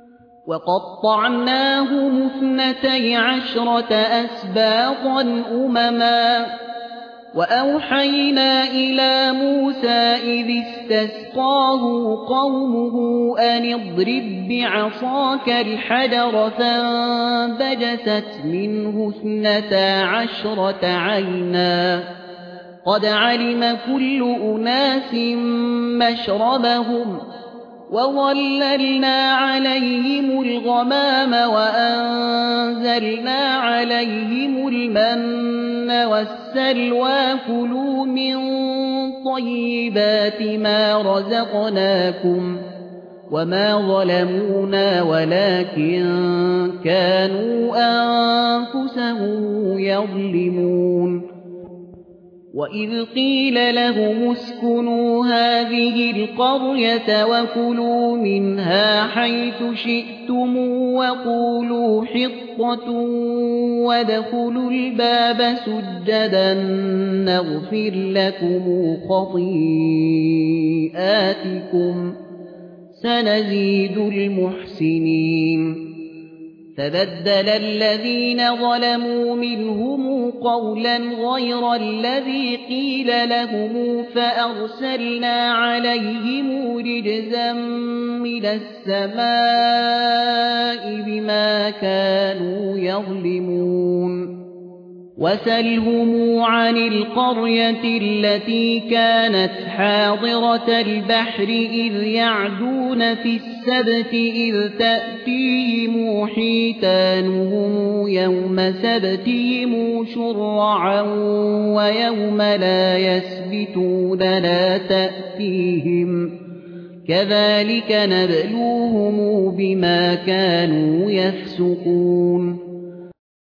وقطعناهم 12 أسباطا أمما وأوحينا إلى موسى إذ استسقاه قومه أن اضرب بعصاك الحجر فانبجست منه 12 عينا قد علم كل أناس مشربهم وظللنا عليهم الغمام وأنزلنا عليهم المن والسلوى كلوا من طيبات ما رزقناكم وما ظلمونا ولكن كانوا أنفسهم يظلمون وإذ قيل لهم اسكنوا هذه القرية وكلوا منها حيث شئتم وقولوا حطة وادخلوا الباب سجدا نغفر لكم خطيئاتكم سنزيد المحسنين فبدل الذين ظلموا منهم قولا غير الذي قيل لهم فأرسلنا عليهم رجزا من السماء بما كانوا يظلمون وسلهم عن القرية التي كانت حاضرة البحر إذ يعدون في السبت إذ تأتيهم حيتانهم يوم سبتهم شرعا ويوم لا يسبتون لا تأتيهم كذلك نبلوهم بما كانوا يفسقون